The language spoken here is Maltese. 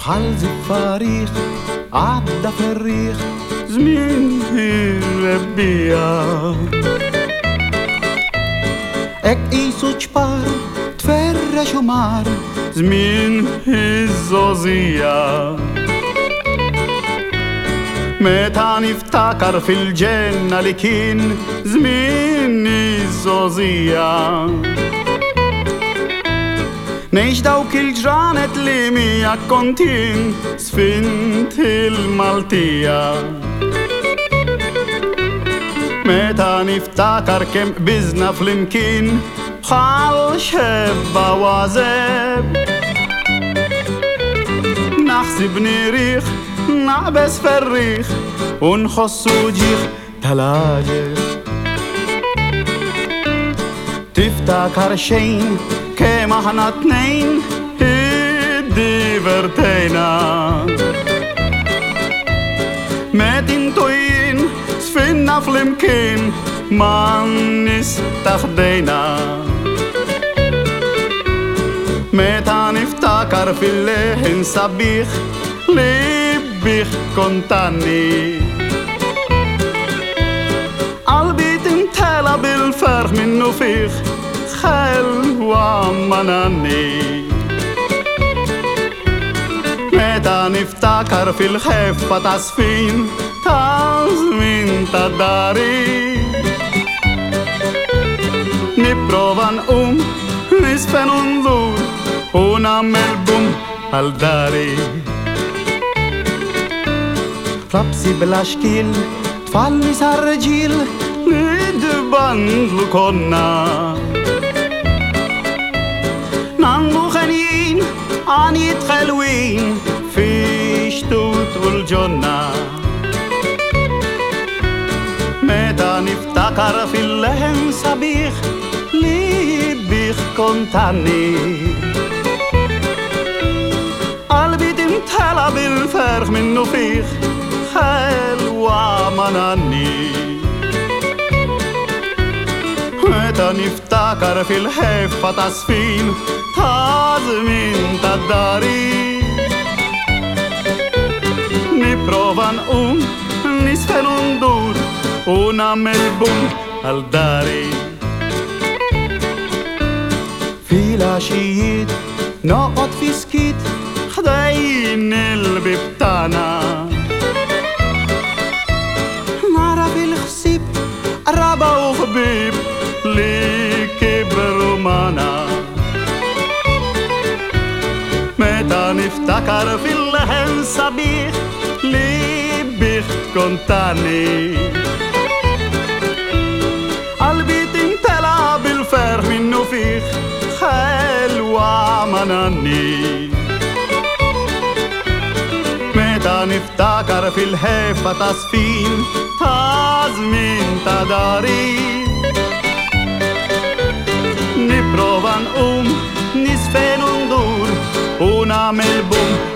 בחל זפריך עד הפריך זמין רביע אק איסות שפר תפר שומר זמין היזוזיה متى نفتكر في الجنة لكن زميني زوزية نجدو كل جرانة ليمية كونتين سفنت المالتية متى نفتكر كم بزنا في المكين بخال شبا وازب نحسب نريخ نعبس فريخ ونخص وجيخ تلاجر تفتكر شين كما احنا اتنين ديفرتينا ماتين توين سفنا في المكين ما نستخدينا متى نفتكر في الليل صبيخ لبيخ كنتاني قلبي تمتلى بالفرح منه فيخ خيل ومناني متى نفتكر في الخفة تصفين تازمين تداري نبروفا نقوم نسفن ونزور ونعمل بوم هالداري ربسي بالاشكيل تفعلني سرجيل ندبان لكنا نانو خنين عنيد خلوين في شتوت والجنة متى نفتكر في اللهم صبيخ لبيخ كنتاني قلبي تمتلى بالفرح منه فيخ خيل ومناني متى نفتكر في الحفة تصفين تازمين تداري نبروفا نقوم نسفن وندور ونعمل بوم هالداري في العشية نقعد في سكيت خدين البيب بتاعنا نعرف الخصيب قرابة وخبيب لكبر ومانا متى نفتكر في اللحن صبيخ لبيخ كنتاني قلبي تمتلى بالفرح منه فيخ خيل ومناني متى نفتكر في الحفة تصفين تازمين تداري نبروفا نقوم نسفن وندور ونعمل بوم